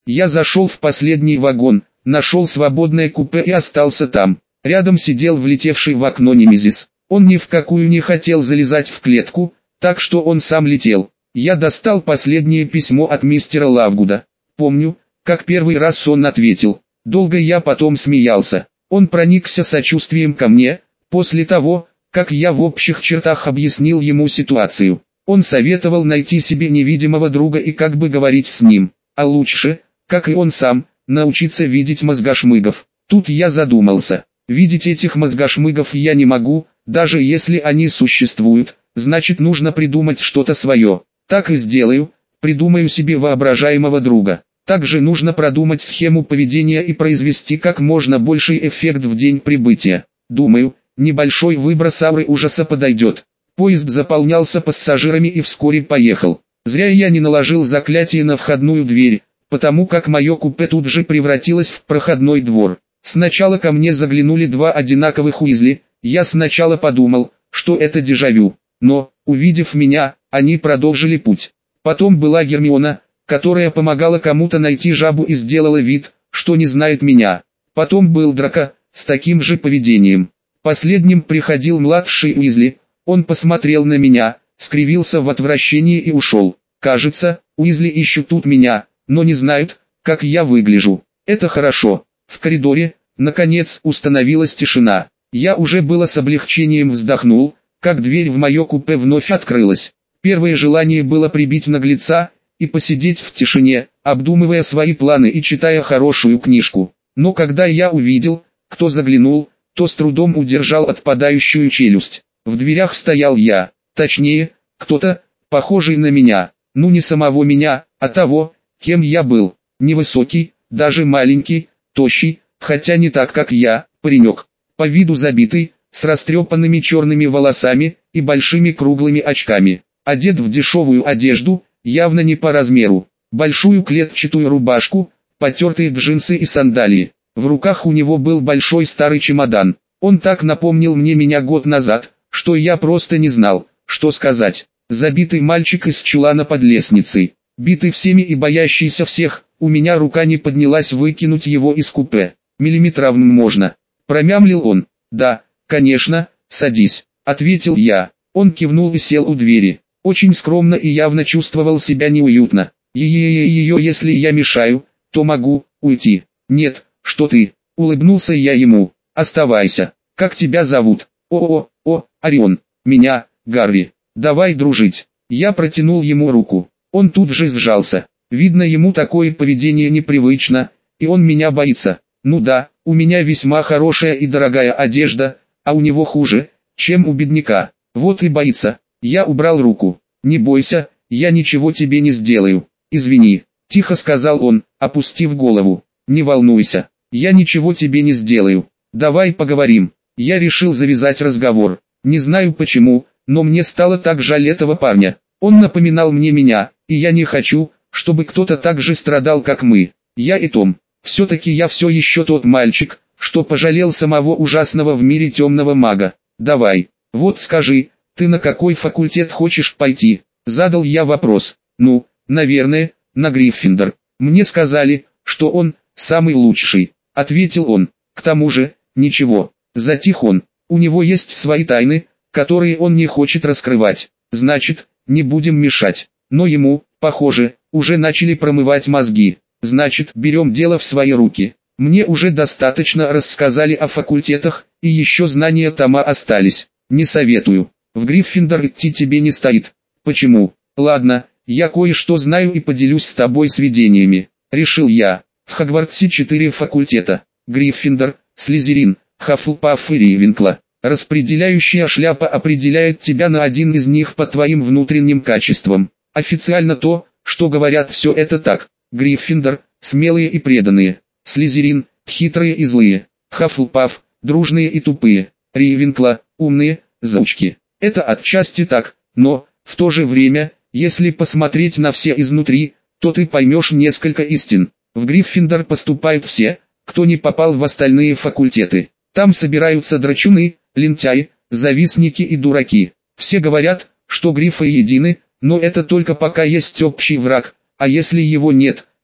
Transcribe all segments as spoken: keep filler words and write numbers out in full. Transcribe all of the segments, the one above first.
Я зашел в последний вагон, нашел свободное купе и остался там. Рядом сидел влетевший в окно Немезис. Он ни в какую не хотел залезать в клетку, так что он сам летел. Я достал последнее письмо от мистера Лавгуда. Помню, как первый раз он ответил. Долго я потом смеялся. Он проникся сочувствием ко мне, после того, как я в общих чертах объяснил ему ситуацию. Он советовал найти себе невидимого друга и как бы говорить с ним, а лучше, как и он сам, научиться видеть мозгошмыгов. Тут я задумался. Видеть этих мозгошмыгов я не могу, даже если они существуют, значит нужно придумать что-то свое. Так и сделаю, придумаю себе воображаемого друга. Также нужно продумать схему поведения и произвести как можно больший эффект в день прибытия. Думаю, небольшой выброс ауры ужаса подойдет. Поезд заполнялся пассажирами и вскоре поехал. Зря я не наложил заклятие на входную дверь, потому как мое купе тут же превратилось в проходной двор. Сначала ко мне заглянули два одинаковых Уизли, я сначала подумал, что это дежавю, но, увидев меня, они продолжили путь. Потом была Гермиона, которая помогала кому-то найти жабу и сделала вид, что не знает меня. Потом был Драко, с таким же поведением. Последним приходил младший Уизли, он посмотрел на меня, скривился в отвращении и ушел. Кажется, Уизли ищут тут меня, но не знают, как я выгляжу. Это хорошо. В коридоре, наконец, установилась тишина. Я уже было с облегчением вздохнул, как дверь в мое купе вновь открылась. Первое желание было прибить наглеца и посидеть в тишине, обдумывая свои планы и читая хорошую книжку. Но когда я увидел, кто заглянул, то с трудом удержал отпадающую челюсть. В дверях стоял я, точнее, кто-то, похожий на меня, ну не самого меня, а того, кем я был. Невысокий, даже маленький, тощий, хотя не так как я, паренек, по виду забитый, с растрепанными черными волосами и большими круглыми очками, одет в дешевую одежду, явно не по размеру, большую клетчатую рубашку, потертые джинсы и сандалии. В руках у него был большой старый чемодан. Он так напомнил мне меня год назад, что я просто не знал, что сказать. Забитый мальчик из чулана под лестницей, битый всеми и боящийся всех, у меня рука не поднялась выкинуть его из купе. Миллиметровым можно. Промямлил он. Да, конечно, садись, ответил я. Он кивнул и сел у двери. Очень скромно и явно чувствовал себя неуютно. Ее, если я мешаю, то могу уйти. Нет, что ты, улыбнулся я ему. Оставайся. Как тебя зовут? О, о, о, Орион. Меня, Гарри. Давай дружить. Я протянул ему руку. Он тут же сжался. Видно, ему такое поведение непривычно, и он меня боится. Ну да, у меня весьма хорошая и дорогая одежда, а у него хуже, чем у бедняка. Вот и боится. Я убрал руку. Не бойся, я ничего тебе не сделаю. Извини, тихо сказал он, опустив голову. Не волнуйся, я ничего тебе не сделаю. Давай поговорим. Я решил завязать разговор. Не знаю почему, но мне стало так жаль этого парня. Он напоминал мне меня, и я не хочу, чтобы кто-то так же страдал, как мы. Я и Том. Все-таки я все еще тот мальчик, что пожалел самого ужасного в мире темного мага. Давай, вот скажи, ты на какой факультет хочешь пойти? Задал я вопрос. Ну, наверное, на Гриффиндор. Мне сказали, что он самый лучший, ответил он. К тому же, ничего, затих он. У него есть свои тайны, которые он не хочет раскрывать. Значит, не будем мешать. Но ему, похоже, уже начали промывать мозги. Значит, берем дело в свои руки. Мне уже достаточно рассказали о факультетах, и еще знания Тома остались. Не советую. В Гриффиндор идти тебе не стоит. Почему? Ладно, я кое-что знаю и поделюсь с тобой сведениями. Решил я. В Хогвартсе четыре факультета. Гриффиндор, Слизерин, Хаффлпаф и Рейвенкла. Распределяющая шляпа определяет тебя на один из них по твоим внутренним качествам. Официально то, что говорят, все это так. Гриффиндор – смелые и преданные. Слизерин – хитрые и злые. Хаффлпаф – дружные и тупые. Рейвенкла – умные, заучки. Это отчасти так, но, в то же время, если посмотреть на все изнутри, то ты поймешь несколько истин. В Гриффиндор поступают все, кто не попал в остальные факультеты. Там собираются драчуны, лентяи, завистники и дураки. Все говорят, что грифы едины, но это только пока есть общий враг, а если его нет,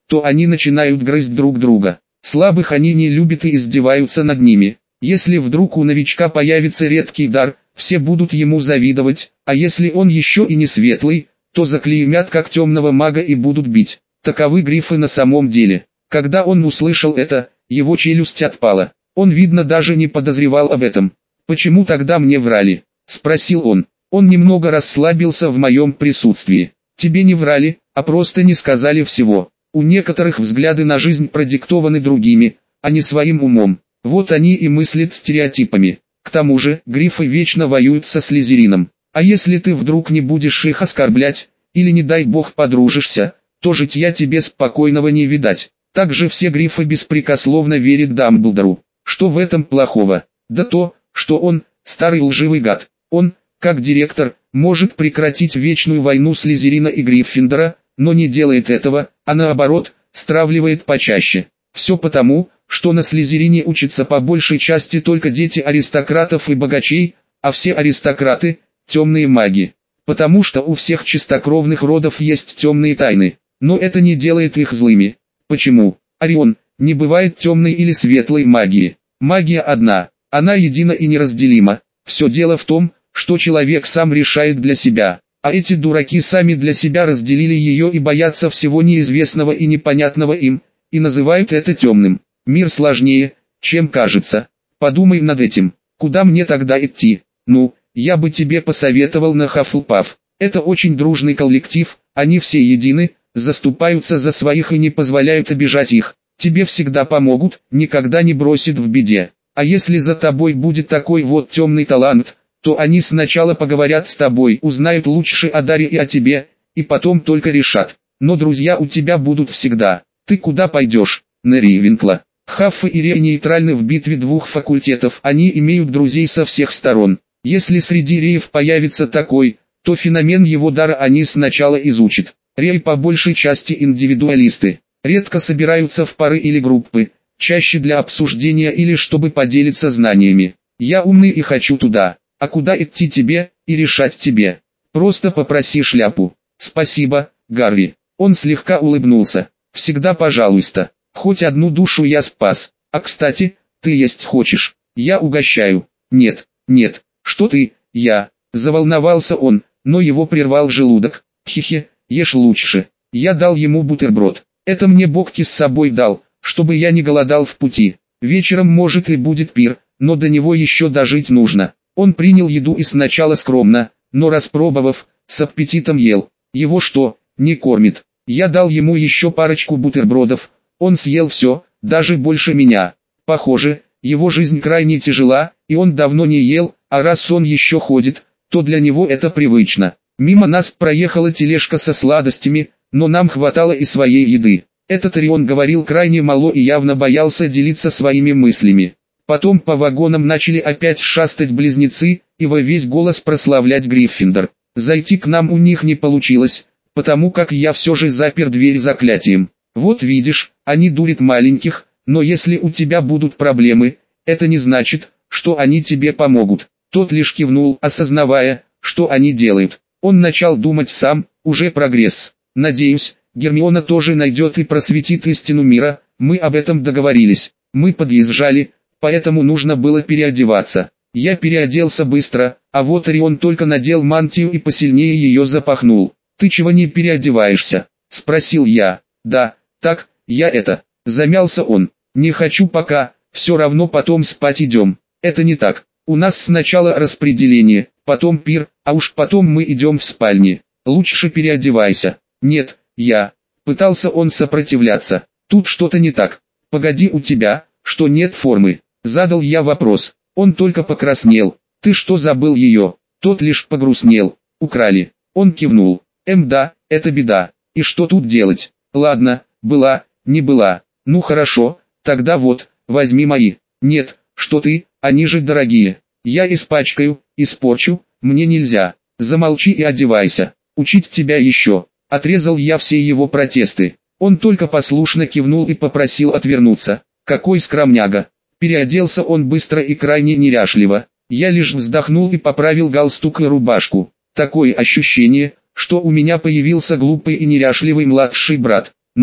то они начинают грызть друг друга. Слабых они не любят и издеваются над ними. Если вдруг у новичка появится редкий дар, все будут ему завидовать, а если он еще и не светлый, то заклеймят как темного мага и будут бить. Таковы грифы на самом деле. Когда он услышал это, его челюсть отпала. Он, видно, даже не подозревал об этом. «Почему тогда мне врали?» – спросил он. Он немного расслабился в моем присутствии. «Тебе не врали, а просто не сказали всего. У некоторых взгляды на жизнь продиктованы другими, а не своим умом. Вот они и мыслят стереотипами. К тому же, грифы вечно воюют со слизерином. А если ты вдруг не будешь их оскорблять, или не дай бог подружишься, то житья тебе спокойного не видать». Также все грифы беспрекословно верят Дамблдору. Что в этом плохого? Да то, что он, старый лживый гад. Он, как директор, может прекратить вечную войну Слизерина и Гриффиндора, но не делает этого, а наоборот, стравливает почаще. Все потому, что на Слизерине учатся по большей части только дети аристократов и богачей, а все аристократы – темные маги. Потому что у всех чистокровных родов есть темные тайны, но это не делает их злыми. Почему? Орион, не бывает темной или светлой магии. Магия одна, она едина и неразделима. Все дело в том, что человек сам решает для себя, а эти дураки сами для себя разделили ее и боятся всего неизвестного и непонятного им, и называют это темным. Мир сложнее, чем кажется. Подумай над этим. Куда мне тогда идти? Ну, я бы тебе посоветовал на Хаффлпаф. Это очень дружный коллектив, они все едины, заступаются за своих и не позволяют обижать их. Тебе всегда помогут, никогда не бросят в беде. А если за тобой будет такой вот темный талант, то они сначала поговорят с тобой, узнают лучше о Даре и о тебе, и потом только решат. Но друзья у тебя будут всегда. Ты куда пойдешь? На Рейвенкла. Хаффы и Рей нейтральны в битве двух факультетов, они имеют друзей со всех сторон. Если среди Реев появится такой, то феномен его дара они сначала изучат. Реи по большей части индивидуалисты, редко собираются в пары или группы, чаще для обсуждения или чтобы поделиться знаниями. Я умный и хочу туда, а куда идти тебе, и решать тебе. Просто попроси шляпу. Спасибо, Гарри. Он слегка улыбнулся. Всегда пожалуйста. Хоть одну душу я спас. А кстати, ты есть хочешь? Я угощаю. Нет, нет, что ты, я. Заволновался он, но его прервал желудок. Хе-хе. Ешь лучше. Я дал ему бутерброд. Это мне Богти с собой дал, чтобы я не голодал в пути. Вечером может и будет пир, но до него еще дожить нужно. Он принял еду и сначала скромно, но распробовав, с аппетитом ел. Его что, не кормит? Я дал ему еще парочку бутербродов. Он съел все, даже больше меня. Похоже, его жизнь крайне тяжела, и он давно не ел, а раз он еще ходит, то для него это привычно. Мимо нас проехала тележка со сладостями, но нам хватало и своей еды. Этот Орион говорил крайне мало и явно боялся делиться своими мыслями. Потом по вагонам начали опять шастать близнецы, и во весь голос прославлять Гриффиндор. Зайти к нам у них не получилось, потому как я все же запер дверь заклятием. Вот видишь, они дурят маленьких, но если у тебя будут проблемы, это не значит, что они тебе помогут. Тот лишь кивнул, осознавая, что они делают. Он начал думать сам, уже прогресс. Надеюсь, Гермиона тоже найдет и просветит истину мира, мы об этом договорились. Мы подъезжали, поэтому нужно было переодеваться. Я переоделся быстро, а вот Орион только надел мантию и посильнее ее запахнул. «Ты чего не переодеваешься?» – спросил я. «Да, так, я это...» – замялся он. «Не хочу пока, все равно потом спать идем». «Это не так. У нас сначала распределение, потом пир, а уж потом мы идем в спальни. Лучше переодевайся». «Нет, я...» Пытался он сопротивляться. «Тут что-то не так. Погоди, у тебя, что нет формы?» Задал я вопрос. Он только покраснел. «Ты что, забыл ее?» Тот лишь погрустнел. «Украли». Он кивнул. «Эм да, это беда. И что тут делать? Ладно, была, не была. Ну хорошо, тогда вот, возьми мои». «Нет, что ты, они же дорогие. Я испачкаю, испорчу, мне нельзя». «Замолчи и одевайся. Учить тебя еще». Отрезал я все его протесты. Он только послушно кивнул и попросил отвернуться. Какой скромняга. Переоделся он быстро и крайне неряшливо. Я лишь вздохнул и поправил галстук и рубашку. Такое ощущение, что у меня появился глупый и неряшливый младший брат. Ну,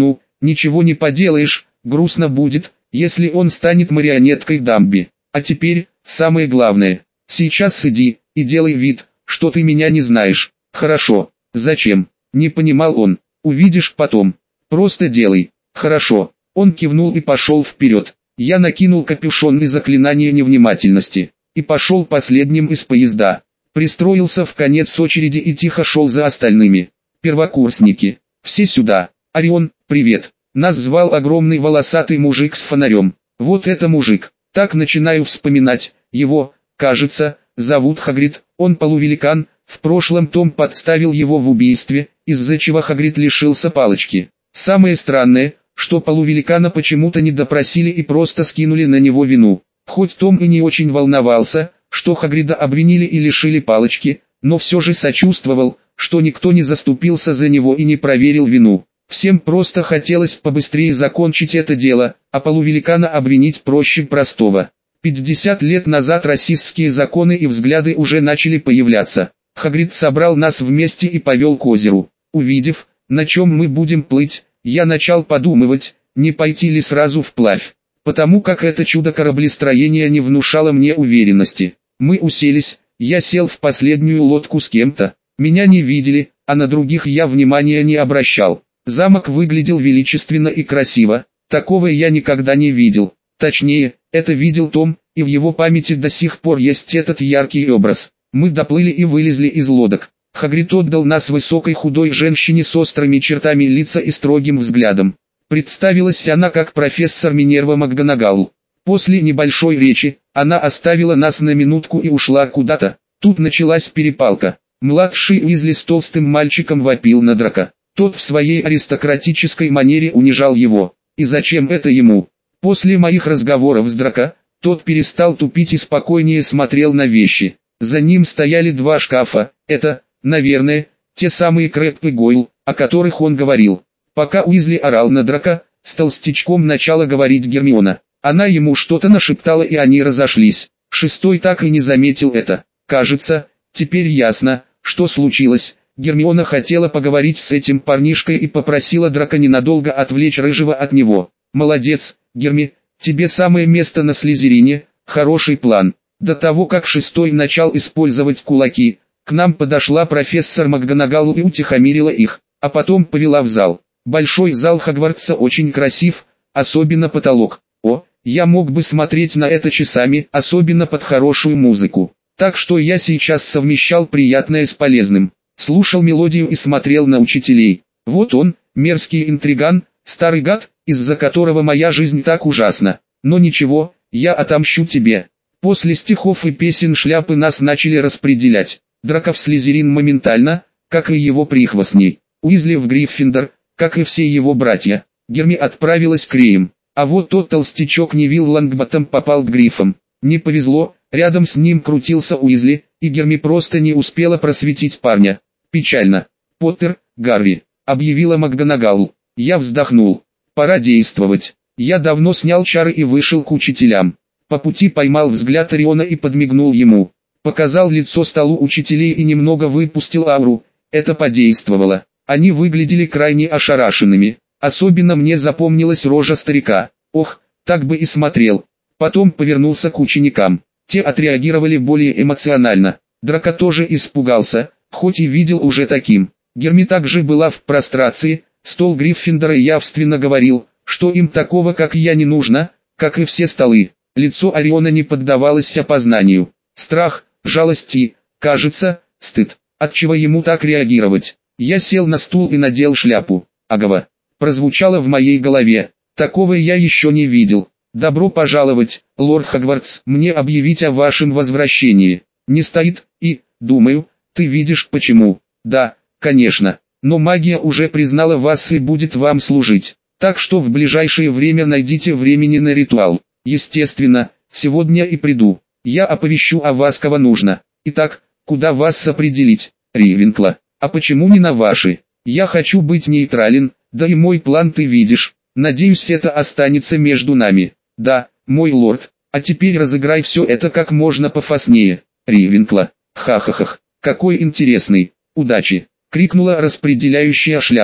Ничего не поделаешь, грустно будет, если он станет марионеткой Дамби. А теперь, самое главное, сейчас иди, и делай вид, что ты меня не знаешь. Хорошо, зачем? Не понимал он. Увидишь потом. Просто делай. Хорошо. Он кивнул и пошел вперед. Я накинул капюшон и заклинание невнимательности, и пошел последним из поезда. Пристроился в конец очереди и тихо шел за остальными. Первокурсники. Все сюда. Орион, привет. Нас звал огромный волосатый мужик с фонарем. Вот это мужик. Так начинаю вспоминать. Его, кажется, зовут Хагрид. Он полувеликан. В прошлом Том подставил его в убийстве, из-за чего Хагрид лишился палочки. Самое странное, что полувеликана почему-то не допросили и просто скинули на него вину. Хоть Том и не очень волновался, что Хагрида обвинили и лишили палочки, но все же сочувствовал, что никто не заступился за него и не проверил вину. Всем просто хотелось побыстрее закончить это дело, а полувеликана обвинить проще простого. пятьдесят лет назад расистские законы и взгляды уже начали появляться. Хагрид собрал нас вместе и повел к озеру. Увидев, на чем мы будем плыть, я начал подумывать, не пойти ли сразу вплавь, потому как это чудо кораблестроения не внушало мне уверенности. Мы уселись, я сел в последнюю лодку с кем-то, меня не видели, а на других я внимания не обращал. Замок выглядел величественно и красиво, такого я никогда не видел. Точнее, это видел Том, и в его памяти до сих пор есть этот яркий образ. Мы доплыли и вылезли из лодок. Хагрид отдал нас высокой худой женщине с острыми чертами лица и строгим взглядом. Представилась она как профессор Минерва МакГонагал. После небольшой речи, она оставила нас на минутку и ушла куда-то. Тут началась перепалка. Младший Уизли с толстым мальчиком вопил на Драка. Тот в своей аристократической манере унижал его. И зачем это ему? После моих разговоров с Драка, тот перестал тупить и спокойнее смотрел на вещи. За ним стояли два шкафа, это, наверное, те самые Крэб и Гойл, о которых он говорил. Пока Уизли орал на Драка, с толстячком начала говорить Гермиона. Она ему что-то нашептала и они разошлись. Шестой так и не заметил это. Кажется, теперь ясно, что случилось. Гермиона хотела поговорить с этим парнишкой и попросила Драка ненадолго отвлечь Рыжего от него. «Молодец, Герми, тебе самое место на Слизерине, хороший план». До того как Шестой начал использовать кулаки, к нам подошла профессор МакГонагал и утихомирила их, а потом повела в зал. Большой зал Хогвартса очень красив, особенно потолок. О, я мог бы смотреть на это часами, особенно под хорошую музыку. Так что я сейчас совмещал приятное с полезным. Слушал мелодию и смотрел на учителей. Вот он, мерзкий интриган, старый гад, из-за которого моя жизнь так ужасна. Но ничего, я отомщу тебе. После стихов и песен шляпы нас начали распределять. Драко в Слизерин моментально, как и его прихвостней. Уизли в Гриффиндор, как и все его братья. Герми отправилась к Реям. А вот тот толстячок Невилл Лонгботтом попал к Гриффам. Не повезло, рядом с ним крутился Уизли, и Герми просто не успела просветить парня. Печально. «Поттер, Гарри», — объявила МакГонагал. Я вздохнул. Пора действовать. Я давно снял чары и вышел к учителям. По пути поймал взгляд Ориона и подмигнул ему. Показал лицо столу учителей и немного выпустил ауру. Это подействовало. Они выглядели крайне ошарашенными. Особенно мне запомнилась рожа старика. Ох, так бы и смотрел. Потом повернулся к ученикам. Те отреагировали более эмоционально. Драко тоже испугался, хоть и видел уже таким. Герми также была в прострации. Стол Гриффиндора явственно говорил, что им такого как я не нужно, как и все столы. Лицо Ориона не поддавалось опознанию. Страх, жалость и, кажется, стыд. Отчего ему так реагировать? Я сел на стул и надел шляпу. Агава. Прозвучало в моей голове. Такого я еще не видел. Добро пожаловать, лорд Хогвартс, мне объявить о вашем возвращении. Не стоит, и, думаю, ты видишь почему. Да, конечно, но магия уже признала вас и будет вам служить. Так что в ближайшее время найдите времени на ритуал. Естественно, сегодня и приду. Я оповещу о вас кого нужно. Итак, куда вас определить? Рейвенкла. А почему не на ваши? Я хочу быть нейтрален, да и мой план ты видишь. Надеюсь, это останется между нами. Да, мой лорд. А теперь разыграй все это как можно пофаснее. Рейвенкла. Ха-ха-ха. Какой интересный. Удачи. Крикнула распределяющая шляпа.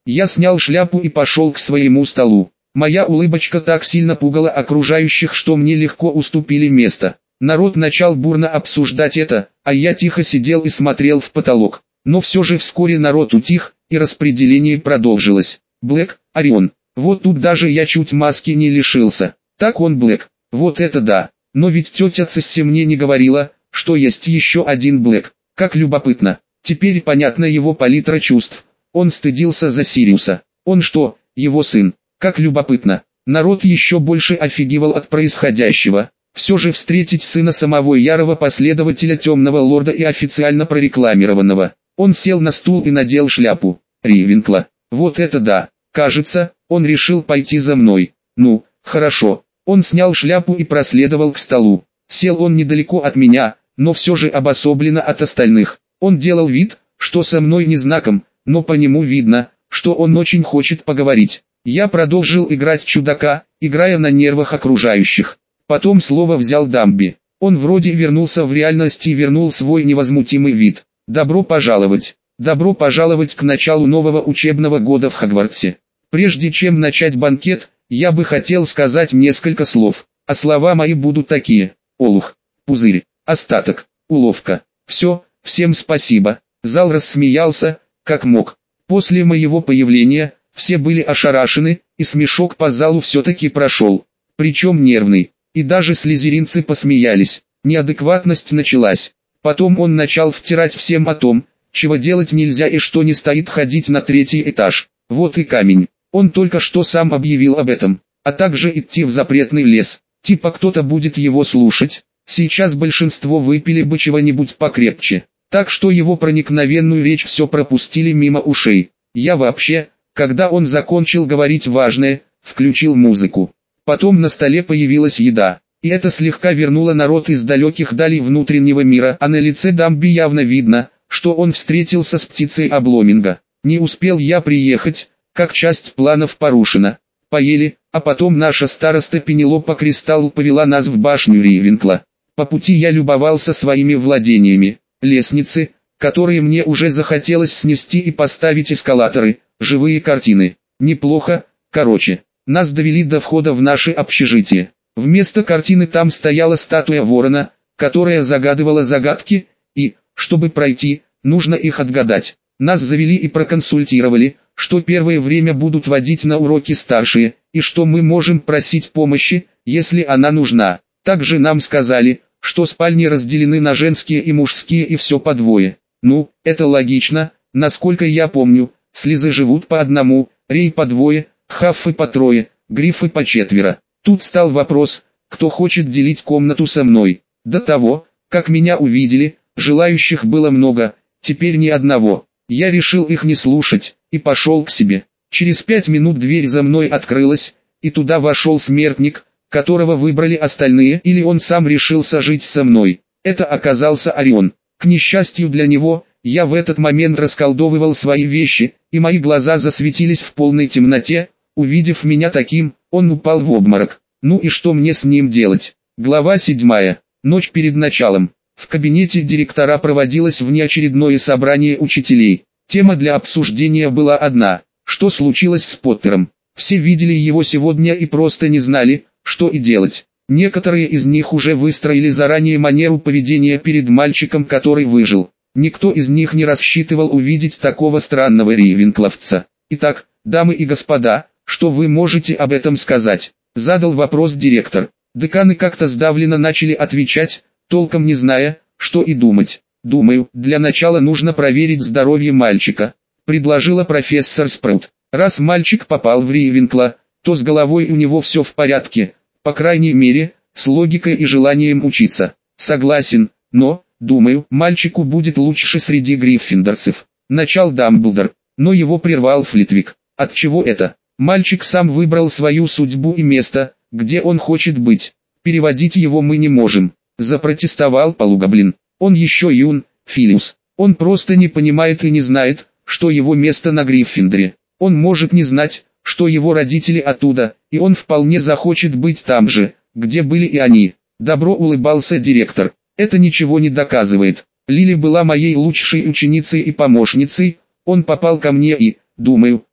Я снял шляпу и пошел к своему столу. Моя улыбочка так сильно пугала окружающих, что мне легко уступили место. Народ начал бурно обсуждать это, а я тихо сидел и смотрел в потолок. Но все же вскоре народ утих, и распределение продолжилось. Блэк, Орион. Вот тут даже я чуть маски не лишился. Так он Блэк. Вот это да. Но ведь тетя Цесси мне не говорила, что есть еще один Блэк. Как любопытно. Теперь понятна его палитра чувств. Он стыдился за Сириуса. Он что, его сын? Как любопытно. Народ еще больше офигевал от происходящего. Все же встретить сына самого ярого последователя Темного Лорда и официально прорекламированного. Он сел на стул и надел шляпу. Ривенкла. Вот это да. Кажется, он решил пойти за мной. Ну, хорошо. Он снял шляпу и проследовал к столу. Сел он недалеко от меня, но все же обособленно от остальных. Он делал вид, что со мной не знаком, но по нему видно, что он очень хочет поговорить. Я продолжил играть чудака, играя на нервах окружающих. Потом слово взял Дамби. Он вроде вернулся в реальность и вернул свой невозмутимый вид. Добро пожаловать. Добро пожаловать к началу нового учебного года в Хогвартсе. Прежде чем начать банкет, я бы хотел сказать несколько слов. А слова мои будут такие: олух, пузырь, остаток, уловка. Все, всем спасибо. Зал рассмеялся, как мог. После моего появления, все были ошарашены, и смешок по залу все-таки прошел. Причем нервный. И даже слизеринцы посмеялись. Неадекватность началась. Потом он начал втирать всем о том, чего делать нельзя и что не стоит ходить на третий этаж. Вот и камень. Он только что сам объявил об этом. А также идти в запретный лес. Типа кто-то будет его слушать. Сейчас большинство выпили бы чего-нибудь покрепче. Так что его проникновенную речь все пропустили мимо ушей. Я вообще, когда он закончил говорить важное, включил музыку. Потом на столе появилась еда. И это слегка вернуло народ из далеких далей внутреннего мира, а на лице Дамби явно видно, что он встретился с птицей Обломинга. Не успел я приехать, как часть планов порушена. Поели, а потом наша староста Пенелопа Кристалл повела нас в башню Ривенкла. По пути я любовался своими владениями. Лестницы, которые мне уже захотелось снести и поставить эскалаторы, живые картины. Неплохо, короче. Нас довели до входа в наше общежитие. Вместо картины там стояла статуя ворона, которая загадывала загадки, и, чтобы пройти, нужно их отгадать. Нас завели и проконсультировали, что первое время будут водить на уроки старшие, и что мы можем просить помощи, если она нужна. Также нам сказали, что спальни разделены на женские и мужские и все по двое. Ну, это логично, насколько я помню, слизы живут по одному, Рей по двое, Хаффы по трое, Гриффы по четверо. Тут стал вопрос, кто хочет делить комнату со мной. До того, как меня увидели, желающих было много, теперь ни одного. Я решил их не слушать, и пошел к себе. Через пять минут дверь за мной открылась, и туда вошел смертник, которого выбрали остальные, или он сам решил сожить со мной. Это оказался Орион. К несчастью для него, я в этот момент расколдовывал свои вещи, и мои глаза засветились в полной темноте. Увидев меня таким, он упал в обморок. Ну и что мне с ним делать? Глава седьмая. Ночь перед началом. В кабинете директора проводилось внеочередное собрание учителей. Тема для обсуждения была одна: что случилось с Поттером. Все видели его сегодня и просто не знали, что и делать. Некоторые из них уже выстроили заранее манеру поведения перед мальчиком, который выжил. Никто из них не рассчитывал увидеть такого странного рейвенкловца. Итак, дамы и господа, что вы можете об этом сказать? Задал вопрос директор. Деканы как-то сдавленно начали отвечать, толком не зная, что и думать. Думаю, для начала нужно проверить здоровье мальчика, предложила профессор Спраут. Раз мальчик попал в Рейвенкла, то с головой у него все в порядке, по крайней мере, с логикой и желанием учиться. Согласен, но, думаю, мальчику будет лучше среди гриффиндорцев. Начал Дамблдор, но его прервал Флитвик. Отчего это? Мальчик сам выбрал свою судьбу и место, где он хочет быть. Переводить его мы не можем. Запротестовал Полугоблин. Он еще юн, Филиус. Он просто не понимает и не знает, что его место на Гриффиндоре. Он может не знать, что его родители оттуда, и он вполне захочет быть там же, где были и они. Добро улыбался директор. Это ничего не доказывает. Лили была моей лучшей ученицей и помощницей. Он попал ко мне и, думаю,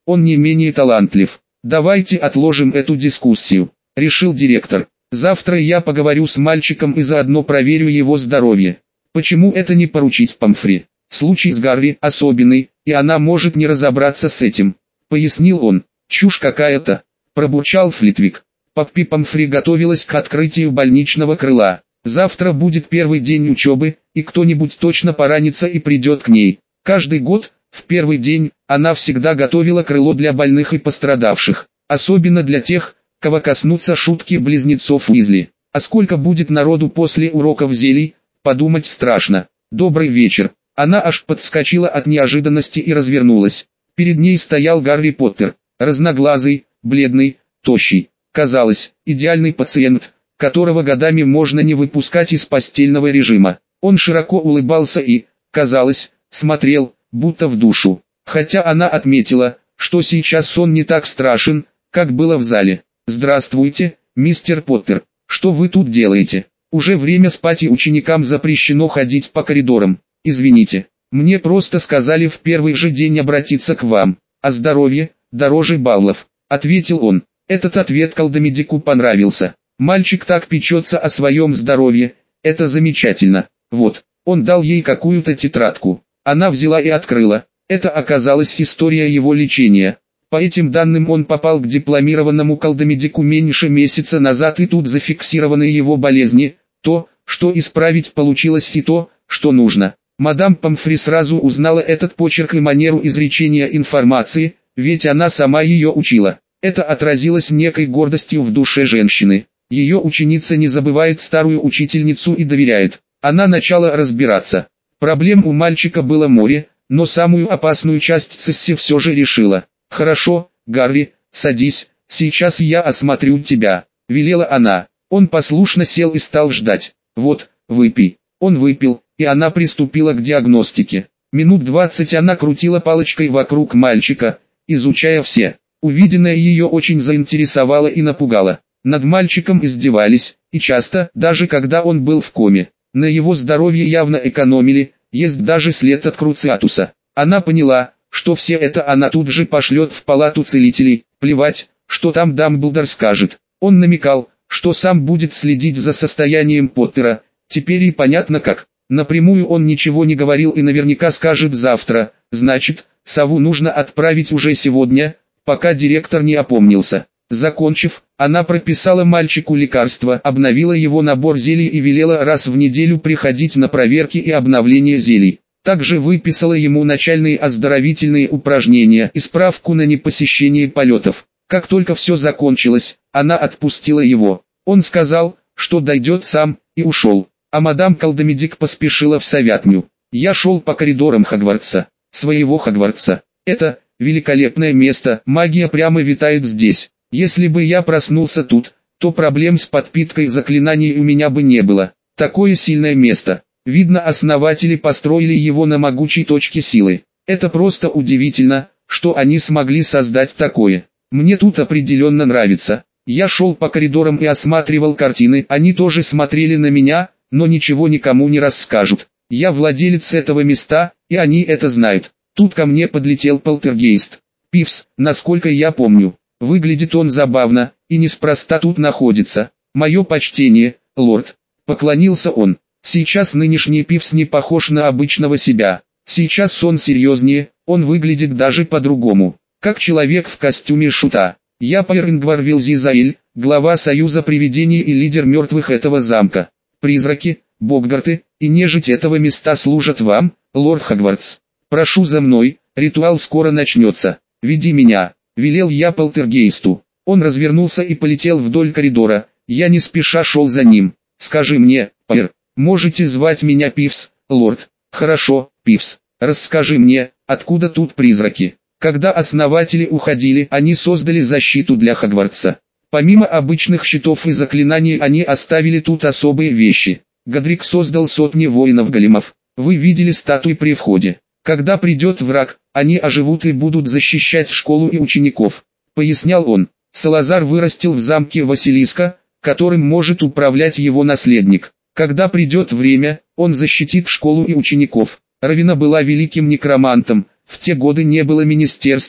он не менее талантлив. Давайте отложим эту дискуссию, решил директор. Завтра я поговорю с мальчиком и заодно проверю его здоровье. Почему это не поручить Памфри? Случай с Гарри особенный, и она может не разобраться с этим, пояснил он. Чушь какая-то, пробурчал Флитвик. Паппи Памфри готовилась к открытию больничного крыла. Завтра будет первый день учебы, и кто-нибудь точно поранится и придет к ней. Каждый год, в первый день, она всегда готовила крыло для больных и пострадавших, особенно для тех, кого коснутся шутки близнецов Уизли. А сколько будет народу после уроков зелий, подумать страшно. Добрый вечер. Она аж подскочила от неожиданности и развернулась. Перед ней стоял Гарри Поттер, разноглазый, бледный, тощий. Казалось, идеальный пациент, которого годами можно не выпускать из постельного режима. Он широко улыбался и, казалось, смотрел, будто в душу. Хотя она отметила, что сейчас сон не так страшен, как было в зале. «Здравствуйте, мистер Поттер, что вы тут делаете? Уже время спать и ученикам запрещено ходить по коридорам. Извините, мне просто сказали в первый же день обратиться к вам. А здоровье дороже баллов», — ответил он. Этот ответ колдомедику понравился. Мальчик так печется о своем здоровье, это замечательно. Вот, он дал ей какую-то тетрадку. Она взяла и открыла. Это оказалась история его лечения. По этим данным он попал к дипломированному колдомедику меньше месяца назад, и тут зафиксированы его болезни, то, что исправить получилось, и то, что нужно. Мадам Памфри сразу узнала этот почерк и манеру изречения информации, ведь она сама ее учила. Это отразилось некой гордостью в душе женщины. Ее ученица не забывает старую учительницу и доверяет. Она начала разбираться. Проблем у мальчика было море, но самую опасную часть Цесси все же решила. «Хорошо, Гарри, садись, сейчас я осмотрю тебя», — велела она. Он послушно сел и стал ждать. «Вот, выпей». Он выпил, и она приступила к диагностике. Минут двадцать она крутила палочкой вокруг мальчика, изучая все. Увиденное ее очень заинтересовало и напугало. Над мальчиком издевались, и часто, даже когда он был в коме. На его здоровье явно экономили, есть даже след от Круциатуса. Она поняла, что все это она тут же пошлет в палату целителей, плевать, что там Дамблдор скажет. Он намекал, что сам будет следить за состоянием Поттера, теперь и понятно как. Напрямую он ничего не говорил и наверняка скажет завтра, значит, сову нужно отправить уже сегодня, пока директор не опомнился. Закончив, она прописала мальчику лекарство, обновила его набор зелий и велела раз в неделю приходить на проверки и обновление зелий. Также выписала ему начальные оздоровительные упражнения и справку на непосещение полетов. Как только все закончилось, она отпустила его. Он сказал, что дойдет сам, и ушел. А мадам Колдомедик поспешила в Совятню. Я шел по коридорам Хогвартса, своего Хогвартса. Это великолепное место, магия прямо витает здесь. Если бы я проснулся тут, то проблем с подпиткой заклинаний у меня бы не было. Такое сильное место. Видно, основатели построили его на могучей точке силы. Это просто удивительно, что они смогли создать такое. Мне тут определенно нравится. Я шел по коридорам и осматривал картины, они тоже смотрели на меня, но ничего никому не расскажут. Я владелец этого места, и они это знают. Тут ко мне подлетел полтергейст. Пивс, насколько я помню. Выглядит он забавно, и неспроста тут находится. Мое почтение, лорд. Поклонился он. Сейчас нынешний Пивс не похож на обычного себя. Сейчас он серьезнее, он выглядит даже по-другому. Как человек в костюме шута. Я Пайр Ингвар Вилзизаэль, глава Союза привидений и лидер мертвых этого замка. Призраки, боггарты и нежить этого места служат вам, лорд Хогвартс. Прошу за мной, ритуал скоро начнется. Веди меня. Велел я полтергейсту. Он развернулся и полетел вдоль коридора. Я не спеша шел за ним. Скажи мне, Пайр, можете звать меня Пивс, лорд? Хорошо, Пивс. Расскажи мне, откуда тут призраки? Когда основатели уходили, они создали защиту для Хогвартса. Помимо обычных щитов и заклинаний, они оставили тут особые вещи. Годрик создал сотни воинов-големов. Вы видели статуи при входе. Когда придет враг, они оживут и будут защищать школу и учеников. Пояснял он. Салазар вырастил в замке Василиска, которым может управлять его наследник. Когда придет время, он защитит школу и учеников. Равина была великим некромантом, в те годы не было министерства,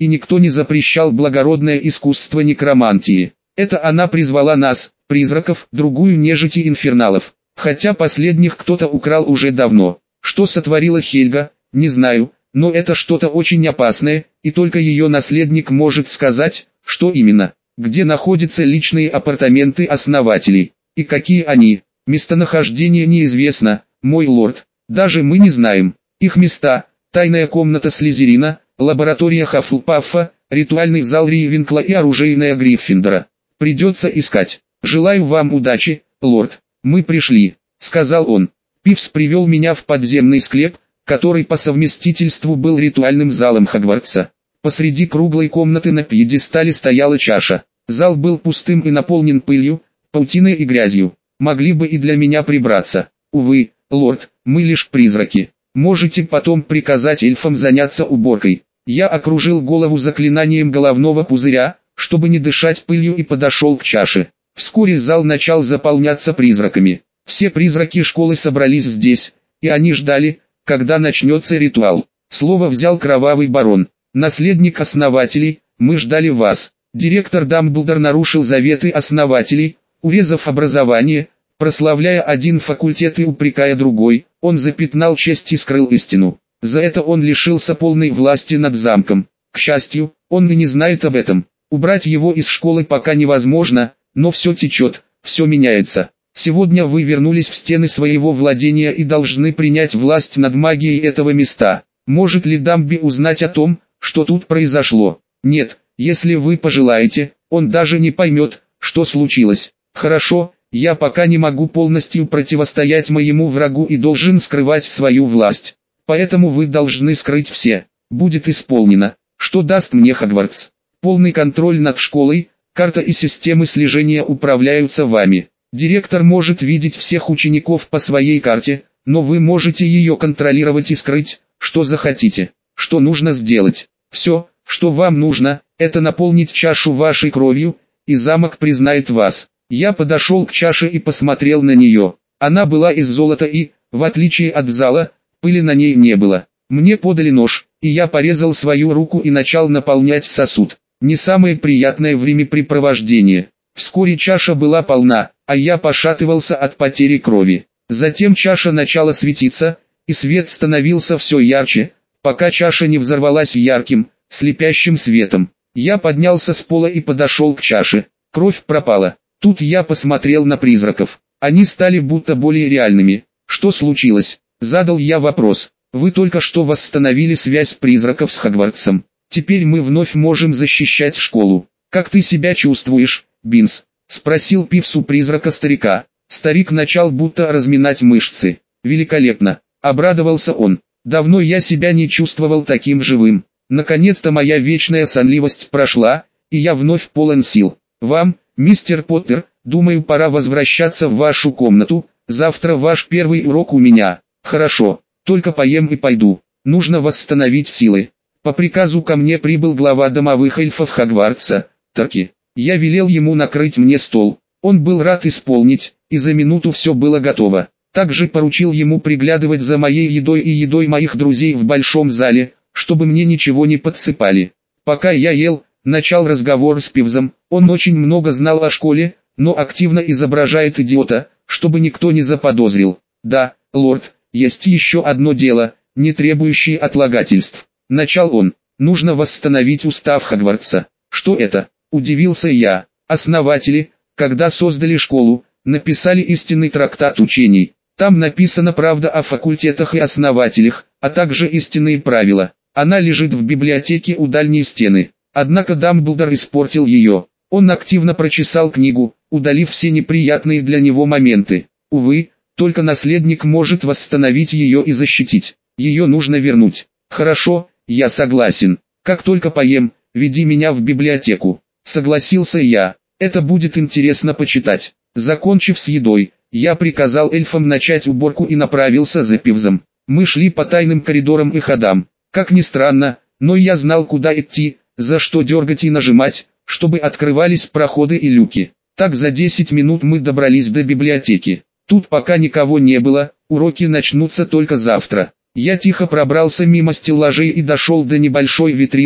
и никто не запрещал благородное искусство некромантии. Это она призвала нас, призраков, другую нежить и инферналов. Хотя последних кто-то украл уже давно. Что сотворила Хельга, не знаю, но это что-то очень опасное, и только ее наследник может сказать, что именно. Где находятся личные апартаменты основателей, и какие они. Местонахождение неизвестно, мой лорд. Даже мы не знаем. Их места: тайная комната Слизерина, лаборатория Хаффлпаффа, ритуальный зал Ривенкла и оружейная Гриффиндора. Придется искать. Желаю вам удачи, лорд. Мы пришли, сказал он. Пивз привел меня в подземный склеп, который по совместительству был ритуальным залом Хогвартса. Посреди круглой комнаты на пьедестале стояла чаша. Зал был пустым и наполнен пылью, паутиной и грязью. Могли бы и для меня прибраться. Увы, лорд, мы лишь призраки. Можете потом приказать эльфам заняться уборкой. Я окружил голову заклинанием головного пузыря, чтобы не дышать пылью, и подошел к чаше. Вскоре зал начал заполняться призраками. Все призраки школы собрались здесь, и они ждали, когда начнется ритуал. Слово взял Кровавый Барон. Наследник основателей, мы ждали вас. Директор Дамблдор нарушил заветы основателей, урезав образование, прославляя один факультет и упрекая другой. Он запятнал честь и скрыл истину. За это он лишился полной власти над замком. К счастью, он и не знает об этом. Убрать его из школы пока невозможно, но все течет, все меняется. Сегодня вы вернулись в стены своего владения и должны принять власть над магией этого места. Может ли Дамби узнать о том, что тут произошло? Нет, если вы пожелаете, он даже не поймет, что случилось. Хорошо, я пока не могу полностью противостоять моему врагу и должен скрывать свою власть. Поэтому вы должны скрыть все. Будет исполнено. Что даст мне Хогвартс? Полный контроль над школой, карта и системы слежения управляются вами. Директор может видеть всех учеников по своей карте, но вы можете ее контролировать и скрыть, что захотите. Что нужно сделать? Все, что вам нужно, это наполнить чашу вашей кровью, и замок признает вас. Я подошел к чаше и посмотрел на нее. Она была из золота и, в отличие от зала, пыли на ней не было. Мне подали нож, и я порезал свою руку и начал наполнять сосуд. Не самое приятное времяпрепровождение. Вскоре чаша была полна, а я пошатывался от потери крови. Затем чаша начала светиться, и свет становился все ярче, пока чаша не взорвалась ярким, слепящим светом. Я поднялся с пола и подошел к чаше. Кровь пропала. Тут я посмотрел на призраков. Они стали будто более реальными. Что случилось? Задал я вопрос. Вы только что восстановили связь призраков с Хогвартсом. Теперь мы вновь можем защищать школу. Как ты себя чувствуешь, Бинс? Спросил Пивз у призрака-старика. Старик начал будто разминать мышцы. Великолепно. Обрадовался он. Давно я себя не чувствовал таким живым. Наконец-то моя вечная сонливость прошла, и я вновь полон сил. Вам, мистер Поттер, думаю, пора возвращаться в вашу комнату. Завтра ваш первый урок у меня. Хорошо, только поем и пойду. Нужно восстановить силы. По приказу ко мне прибыл глава домовых эльфов Хогвартса, Тарки. Я велел ему накрыть мне стол. Он был рад исполнить, и за минуту все было готово. Также поручил ему приглядывать за моей едой и едой моих друзей в большом зале, чтобы мне ничего не подсыпали. Пока я ел, начал разговор с Пивзом. Он очень много знал о школе, но активно изображает идиота, чтобы никто не заподозрил. Да, лорд, есть еще одно дело, не требующее отлагательств. Начал он. Нужно восстановить устав Хогвартса. Что это? Удивился я. Основатели, когда создали школу, написали истинный трактат учений. Там написана правда о факультетах и основателях, а также истинные правила. Она лежит в библиотеке у дальней стены. Однако Дамблдор испортил ее. Он активно прочесал книгу, удалив все неприятные для него моменты. Увы, только наследник может восстановить ее и защитить. Ее нужно вернуть. Хорошо, я согласен. Как только поем, веди меня в библиотеку. Согласился я. Это будет интересно почитать. Закончив с едой, я приказал эльфам начать уборку и направился за Пивзом. Мы шли по тайным коридорам и ходам. Как ни странно, но я знал, куда идти, за что дергать и нажимать, чтобы открывались проходы и люки. Так за десять минут мы добрались до библиотеки. Тут пока никого не было, уроки начнутся только завтра. Я тихо пробрался мимо стеллажей и дошел до небольшой витрины,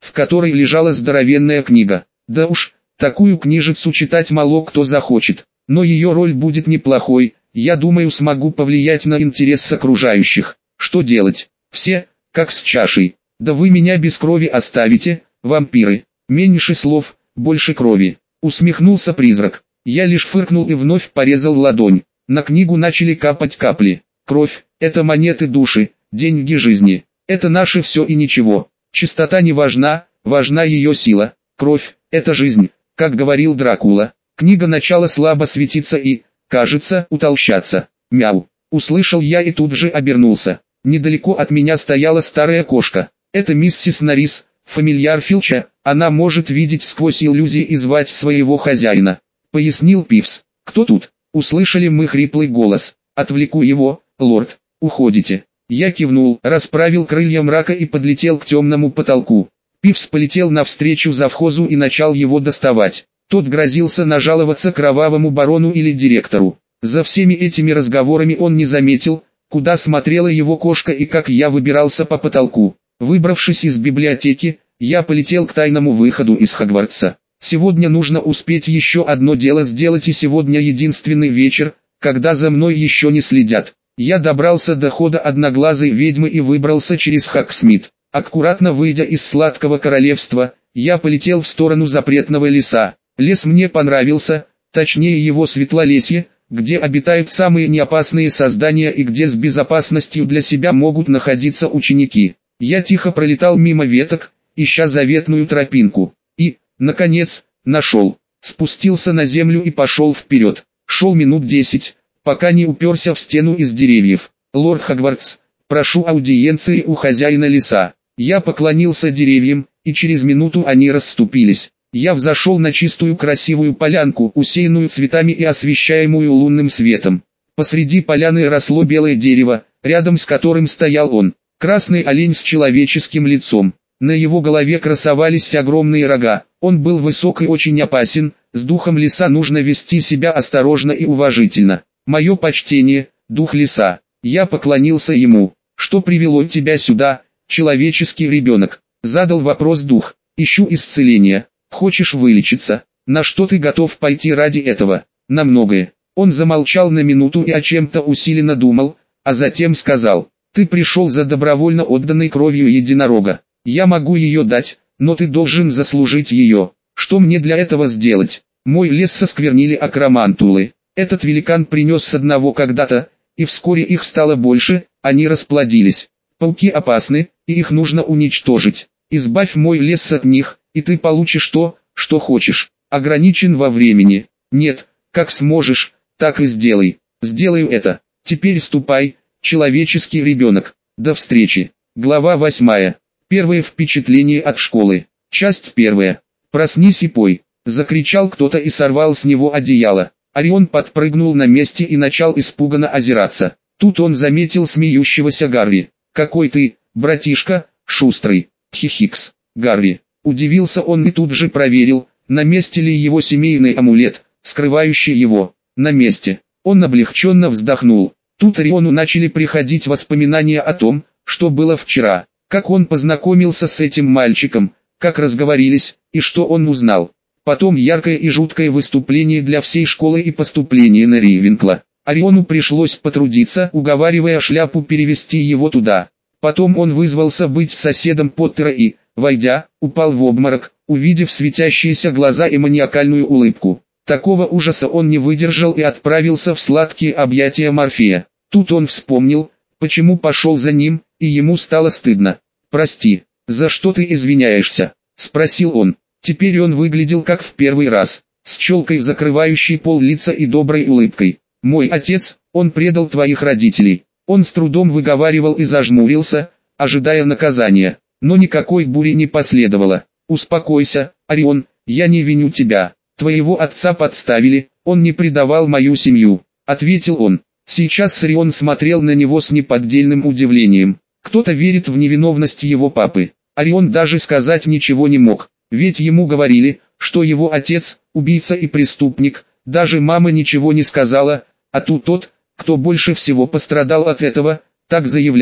в которой лежала здоровенная книга. Да уж, такую книжицу читать мало кто захочет, но ее роль будет неплохой, я думаю, смогу повлиять на интерес окружающих. Что делать? Все, как с чашей. Да вы меня без крови оставите, вампиры. Меньше слов, больше крови. Усмехнулся призрак. Я лишь фыркнул и вновь порезал ладонь. На книгу начали капать капли. Кровь – это монеты души, деньги жизни. Это наше все и ничего. Чистота не важна, важна ее сила. Кровь – это жизнь, как говорил Дракула. Книга начала слабо светиться и, кажется, утолщаться. Мяу. Услышал я и тут же обернулся. Недалеко от меня стояла старая кошка. Это миссис Норрис, фамильяр Филча, она может видеть сквозь иллюзии и звать своего хозяина. Пояснил Пивз. Кто тут? Услышали мы хриплый голос. Отвлеку его, лорд. Уходите. Я кивнул, расправил крылья мрака и подлетел к темному потолку. Пивз полетел навстречу завхозу и начал его доставать. Тот грозился нажаловаться кровавому барону или директору. За всеми этими разговорами он не заметил, куда смотрела его кошка и как я выбирался по потолку. Выбравшись из библиотеки, я полетел к тайному выходу из Хогвартса. Сегодня нужно успеть еще одно дело сделать, и сегодня единственный вечер, когда за мной еще не следят. Я добрался до хода одноглазой ведьмы и выбрался через Хогсмит. Аккуратно выйдя из сладкого королевства, я полетел в сторону запретного леса. Лес мне понравился, точнее его светлолесье, где обитают самые неопасные создания и где с безопасностью для себя могут находиться ученики. Я тихо пролетал мимо веток, ища заветную тропинку. И, наконец, нашел. Спустился на землю и пошел вперед. Шел минут десять, пока не уперся в стену из деревьев. «Лорд Хогвартс, прошу аудиенции у хозяина леса». Я поклонился деревьям, и через минуту они расступились. Я взошел на чистую красивую полянку, усеянную цветами и освещаемую лунным светом. Посреди поляны росло белое дерево, рядом с которым стоял он. Красный олень с человеческим лицом. На его голове красовались огромные рога. Он был высок и очень опасен, с духом леса нужно вести себя осторожно и уважительно. Мое почтение, дух леса. Я поклонился ему. Что привело тебя сюда, человеческий ребенок? Задал вопрос дух. Ищу исцеления. Хочешь вылечиться? На что ты готов пойти ради этого? На многое. Он замолчал на минуту и о чем-то усиленно думал, а затем сказал. Ты пришел за добровольно отданной кровью единорога. Я могу ее дать, но ты должен заслужить ее. Что мне для этого сделать? Мой лес сосквернили акромантулы. Этот великан принес с одного когда-то, и вскоре их стало больше, они расплодились. Пауки опасны, и их нужно уничтожить. Избавь мой лес от них, и ты получишь то, что хочешь. Ограничен во времени. Нет, как сможешь, так и сделай. Сделаю это. Теперь ступай, человеческий ребенок. До встречи. Глава восьмая. Первое впечатление от школы. Часть первая. Проснись и пой. Закричал кто-то и сорвал с него одеяло. Орион подпрыгнул на месте и начал испуганно озираться. Тут он заметил смеющегося Гарри. «Какой ты, братишка, шустрый!» Хихикс. Гарри. Удивился он и тут же проверил, на месте ли его семейный амулет, скрывающий его. На месте. Он облегченно вздохнул. Тут Ориону начали приходить воспоминания о том, что было вчера, как он познакомился с этим мальчиком, как разговорились, и что он узнал. Потом яркое и жуткое выступление для всей школы и поступление на Рейвенкла. Ориону пришлось потрудиться, уговаривая Шляпу перевести его туда. Потом он вызвался быть соседом Поттера и, войдя, упал в обморок, увидев светящиеся глаза и маниакальную улыбку. Такого ужаса он не выдержал и отправился в сладкие объятия Морфея. Тут он вспомнил, почему пошел за ним, и ему стало стыдно. «Прости, за что ты извиняешься?» – спросил он. Теперь он выглядел как в первый раз, с челкой, закрывающей пол лица, и доброй улыбкой. «Мой отец, он предал твоих родителей». Он с трудом выговаривал и зажмурился, ожидая наказания, но никакой бури не последовало. «Успокойся, Орион, я не виню тебя. Твоего отца подставили, он не предавал мою семью», — ответил он. Сейчас Орион смотрел на него с неподдельным удивлением. Кто-то верит в невиновность его папы. Орион даже сказать ничего не мог, ведь ему говорили, что его отец – убийца и преступник. Даже мама ничего не сказала, а тут тот, кто больше всего пострадал от этого, так заявляет.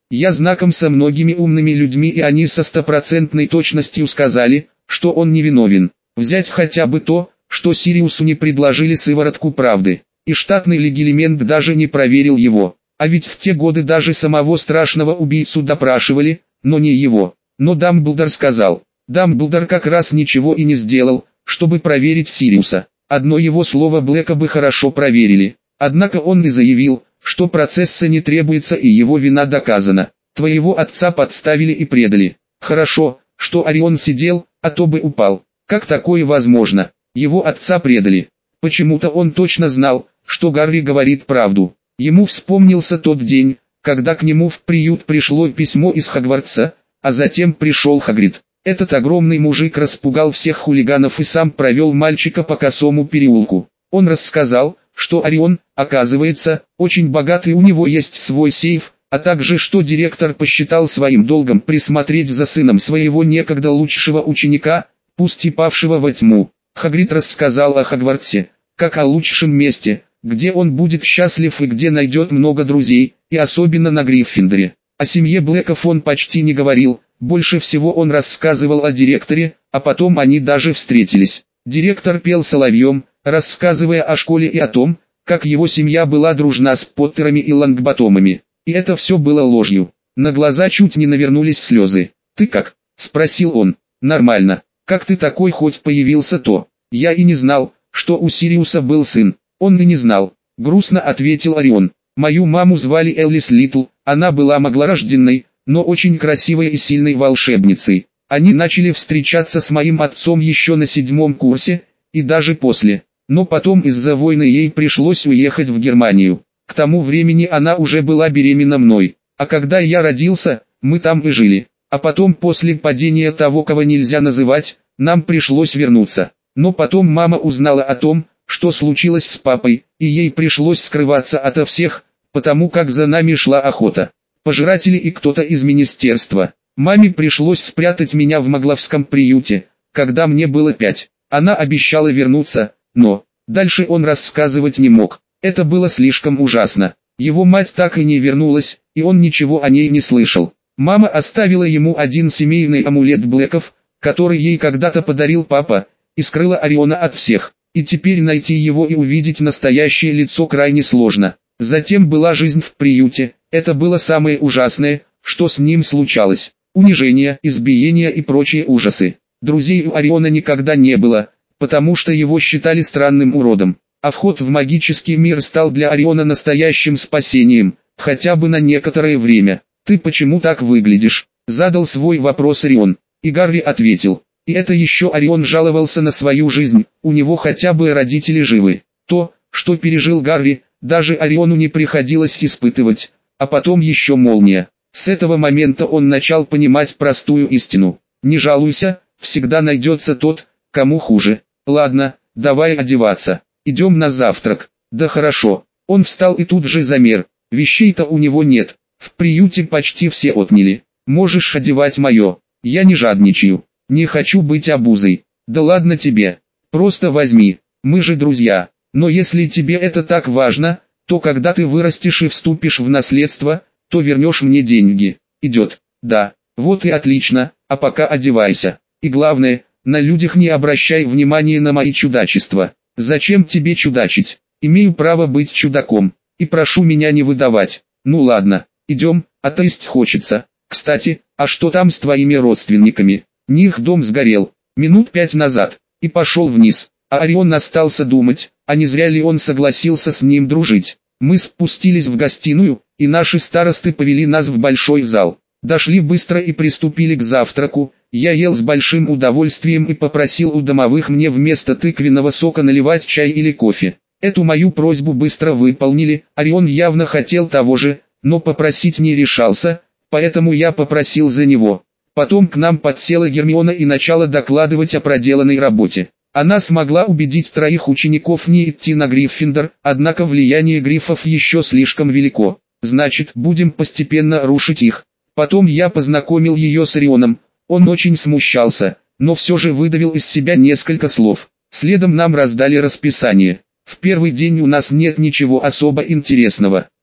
Я знаком со многими умными людьми, и они со стопроцентной точностью сказали, что он невиновен. Взять хотя бы то, что Сириусу не предложили сыворотку правды, и штатный легилимент даже не проверил его. А ведь в те годы даже самого страшного убийцу допрашивали, но не его. Но Дамблдор сказал. Дамблдор как раз ничего и не сделал, чтобы проверить Сириуса. Одно его слово Блэка бы хорошо проверили. Однако он и заявил, что процесса не требуется и его вина доказана. Твоего отца подставили и предали. Хорошо, что Орион сидел, а то бы упал. Как такое возможно? Его отца предали. Почему-то он точно знал, что Гарри говорит правду. Ему вспомнился тот день, когда к нему в приют пришло письмо из Хогвартса, а затем пришел Хагрид. Этот огромный мужик распугал всех хулиганов и сам провел мальчика по косому переулку. Он рассказал, что Орион, оказывается, очень богатый, у него есть свой сейф, а также что директор посчитал своим долгом присмотреть за сыном своего некогда лучшего ученика, пусть и павшего во тьму. Хагрид рассказал о Хогвартсе, как о лучшем месте, где он будет счастлив и где найдет много друзей, и особенно на Гриффиндоре. О семье Блэков он почти не говорил, больше всего он рассказывал о директоре, а потом они даже встретились. Директор пел соловьем, рассказывая о школе и о том, как его семья была дружна с Поттерами и Лонгботомами. И это все было ложью. На глаза чуть не навернулись слезы. «Ты как?» – спросил он. «Нормально. Как ты такой хоть появился то?» «Я и не знал, что у Сириуса был сын». «Он и не знал», – грустно ответил Орион. «Мою маму звали Элис Литл, она была маглорожденной, но очень красивой и сильной волшебницей. Они начали встречаться с моим отцом еще на седьмом курсе, и даже после. Но потом из-за войны ей пришлось уехать в Германию. К тому времени она уже была беременна мной. А когда я родился, мы там и жили. А потом после падения того, кого нельзя называть, нам пришлось вернуться. Но потом мама узнала о том, что случилось с папой, и ей пришлось скрываться ото всех, потому как за нами шла охота. Пожиратели и кто-то из министерства. Маме пришлось спрятать меня в Магловском приюте, когда мне было пять. Она обещала вернуться, но дальше он рассказывать не мог. Это было слишком ужасно. Его мать так и не вернулась, и он ничего о ней не слышал. Мама оставила ему один семейный амулет Блэков, который ей когда-то подарил папа, и скрыла Ориона от всех. И теперь найти его и увидеть настоящее лицо крайне сложно. Затем была жизнь в приюте. Это было самое ужасное, что с ним случалось. Унижение, избиение и прочие ужасы. Друзей у Ориона никогда не было, потому что его считали странным уродом. А вход в магический мир стал для Ориона настоящим спасением, хотя бы на некоторое время. «Ты почему так выглядишь?» – задал свой вопрос Орион. И Гарри ответил. И это еще Орион жаловался на свою жизнь, у него хотя бы родители живы. То, что пережил Гарри, даже Ориону не приходилось испытывать, а потом еще молния. С этого момента он начал понимать простую истину. Не жалуйся, всегда найдется тот, кому хуже. Ладно, давай одеваться, идем на завтрак. Да хорошо. Он встал и тут же замер. Вещей-то у него нет, в приюте почти все отняли. Можешь одевать мое, я не жадничаю. Не хочу быть обузой. Да ладно тебе, просто возьми, мы же друзья. Но если тебе это так важно, то когда ты вырастешь и вступишь в наследство, то вернешь мне деньги. Идет? Да, вот и отлично, а пока одевайся. И главное, на людях не обращай внимания на мои чудачества. Зачем тебе чудачить? Имею право быть чудаком, и прошу меня не выдавать. Ну ладно, идем, а то есть хочется. Кстати, а что там с твоими родственниками? Них дом сгорел, минут пять назад, и пошел вниз. А Орион остался думать, а не зря ли он согласился с ним дружить. Мы спустились в гостиную, и наши старосты повели нас в большой зал. Дошли быстро и приступили к завтраку. Я ел с большим удовольствием и попросил у домовых мне вместо тыквенного сока наливать чай или кофе. Эту мою просьбу быстро выполнили. Орион явно хотел того же, но попросить не решался, поэтому я попросил за него. Потом к нам подсела Гермиона и начала докладывать о проделанной работе. Она смогла убедить троих учеников не идти на Гриффиндор, однако влияние грифов еще слишком велико. Значит, будем постепенно рушить их. Потом я познакомил ее с Орионом. Он очень смущался, но все же выдавил из себя несколько слов. Следом нам раздали расписание. В первый день у нас нет ничего особо интересного.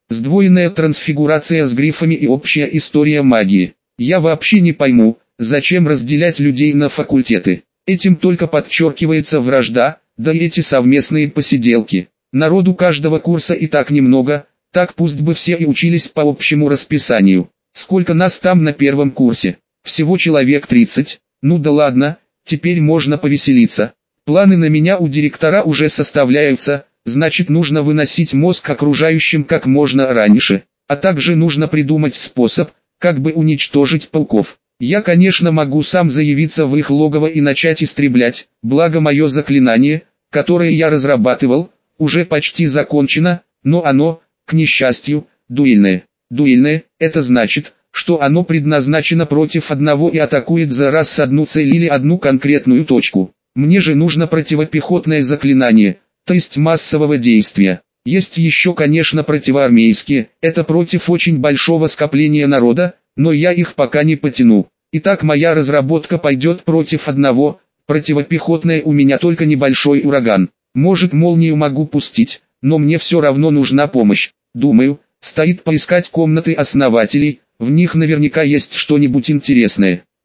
Сдвоенная трансфигурация с грифами и общая история магии. Я вообще не пойму, зачем разделять людей на факультеты. Этим только подчеркивается вражда, да и эти совместные посиделки. Народу каждого курса и так немного, так пусть бы все и учились по общему расписанию. Сколько нас там на первом курсе? Всего человек тридцать. Ну да ладно, теперь можно повеселиться. Планы на меня у директора уже составляются, значит нужно выносить мозг окружающим как можно раньше. А также нужно придумать способ, как бы уничтожить пауков. Я, конечно, могу сам заявиться в их логово и начать истреблять, благо мое заклинание, которое я разрабатывал, уже почти закончено, но оно, к несчастью, дуэльное. Дуэльное – это значит, что оно предназначено против одного и атакует за раз с одну цель или одну конкретную точку. Мне же нужно противопехотное заклинание, то есть массового действия. Есть еще, конечно, противоармейские, это против очень большого скопления народа, но я их пока не потяну. Итак, моя разработка пойдет против одного, противопехотное у меня только небольшой ураган. Может, молнию могу пустить, но мне все равно нужна помощь. Думаю, стоит поискать комнаты основателей, в них наверняка есть что-нибудь интересное.